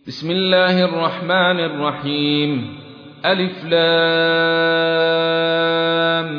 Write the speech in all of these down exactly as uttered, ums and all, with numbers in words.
بسم الله الرحمن الرحيم. ألف لام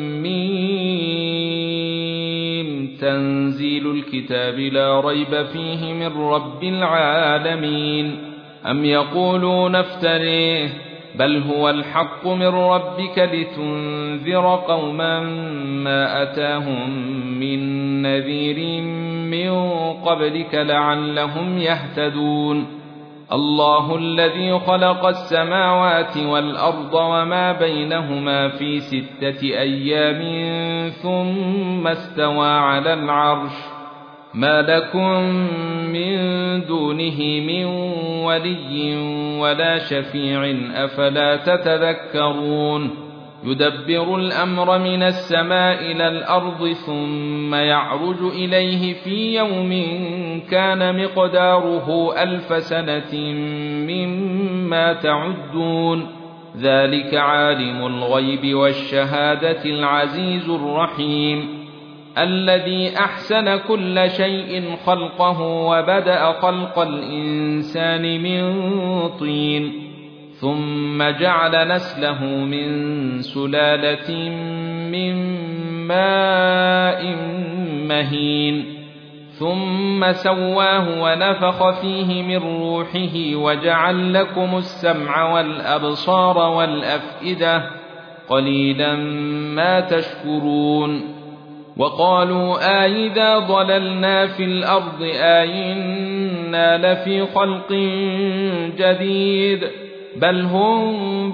ميم. تنزيل الكتاب لا ريب فيه من رب العالمين. أم يقولون افتريه بل هو الحق من ربك لتنذر قوما ما أتاهم من نذير من قبلك لعلهم يهتدون. الله الذي خلق السماوات والأرض وما بينهما في ستة أيام ثم استوى على العرش ما لكم من دونه من ولي ولا شفيع أفلا تتذكرون. يدبر الأمر من السماء إلى الأرض ثم يعرج إليه في يوم كان مقداره ألف سنة مما تعدون. ذلك عالم الغيب والشهادة العزيز الرحيم الذي أحسن كل شيء خلقه وبدأ خلق الإنسان من طين ثم جعل نسله من سلالة من ماء مهين ثم سواه ونفخ فيه من روحه وجعل لكم السمع والأبصار والأفئدة قليلا ما تشكرون. وقالوا آئذا ضللنا في الأرض آئنا لفي خلق جديد بل هم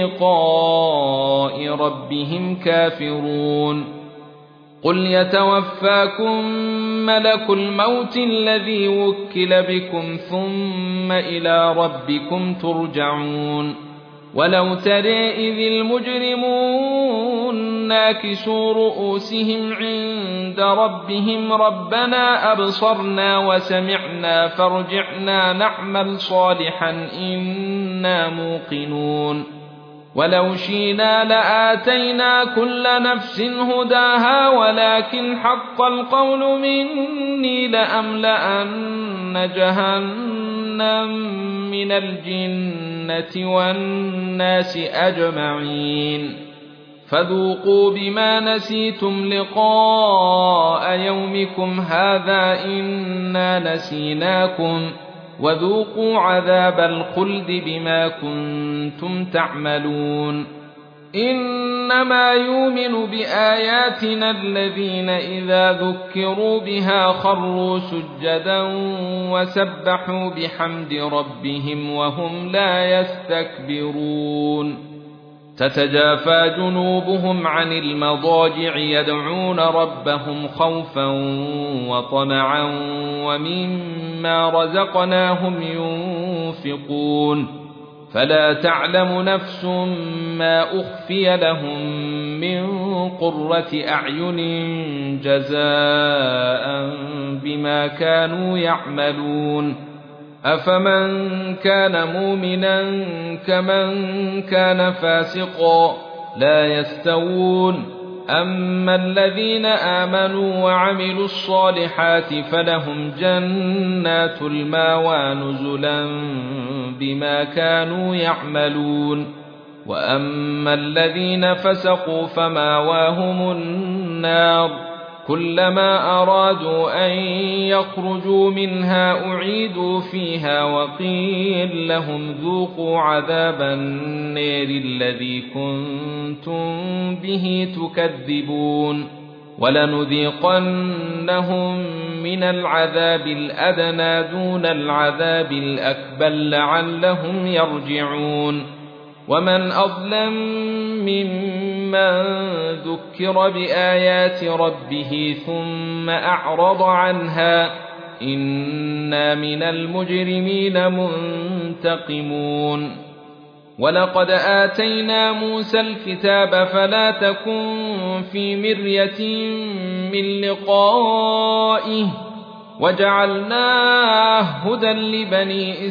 بلقاء ربهم كافرون. قل يتوفاكم ملك الموت الذي وكل بكم ثم إلى ربكم ترجعون. ولو ترى إذ المجرمون ناكسوا رؤوسهم عند ربهم ربنا أبصرنا وسمعنا فارجعنا نعمل صالحا إنا موقنون. ولو شئنا لآتينا كل نفس هداها ولكن حق القول مني لأملأن جهنم من الجنة والناس أجمعين. فذوقوا بما نسيتم لقاء يومكم هذا إنا نسيناكم وذوقوا عذاب الخلد بما كنتم تعملون. إنما يؤمن بآياتنا الذين إذا ذكروا بها خروا سجدا وسبحوا بحمد ربهم وهم لا يستكبرون. تتجافى جنوبهم عن المضاجع يدعون ربهم خوفا وطمعا ومما رزقناهم ينفقون. فلا تعلم نفس ما أخفي لهم من قرة أعين جزاء بما كانوا يعملون. أفمن كان مؤمنا كمن كان فاسقا لا يستوون. أما الذين آمنوا وعملوا الصالحات فلهم جنات المأوى نزلا بما كانوا يعملون. وأما الذين فسقوا فمأواهم النار كلما أرادوا أن يخرجوا منها أعيدوا فيها وقيل لهم ذوقوا عذاب النار الذي كنتم به تكذبون. ولنذيقنهم من العذاب الأدنى دون العذاب الأكبر لعلهم يرجعون. ومن أظلم ممن ذكر بآيات ربه ثم أعرض عنها إنا من المجرمين منتقمون. ولقد آتينا موسى الكتاب فلا تكن في مرية من لقائه وجعلناه هدى لبني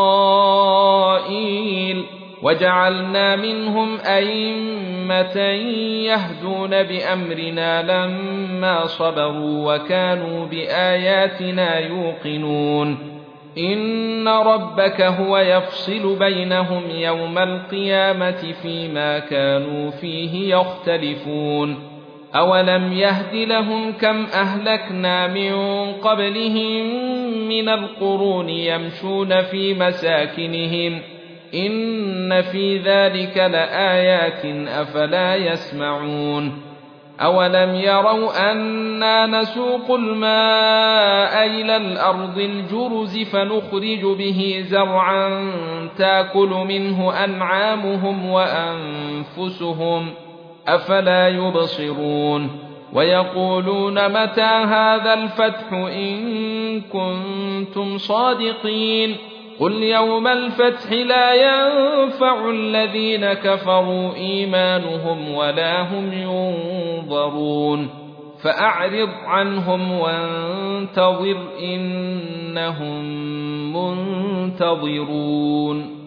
إسرائيل وجعلنا منهم أئمة يهدون بأمرنا لما صبروا وكانوا بآياتنا يوقنون. إن ربك هو يفصل بينهم يوم القيامة فيما كانوا فيه يختلفون أولم يهد لهم كم أهلكنا من قبلهم من القرون يمشون في مساكنهم إن في ذلك لآيات أفلا يسمعون أولم يروا أنا نسوق الماء إلى الأرض الجرز فنخرج به زرعا تاكل منه أنعامهم وأنفسهم أفلا يبصرون ويقولون متى هذا الفتح إن كنتم صادقين قل يوم الفتح لا ينفع الذين كفروا إيمانهم ولا هم ينظرون فأعرض عنهم وانتظر إنهم منتظرون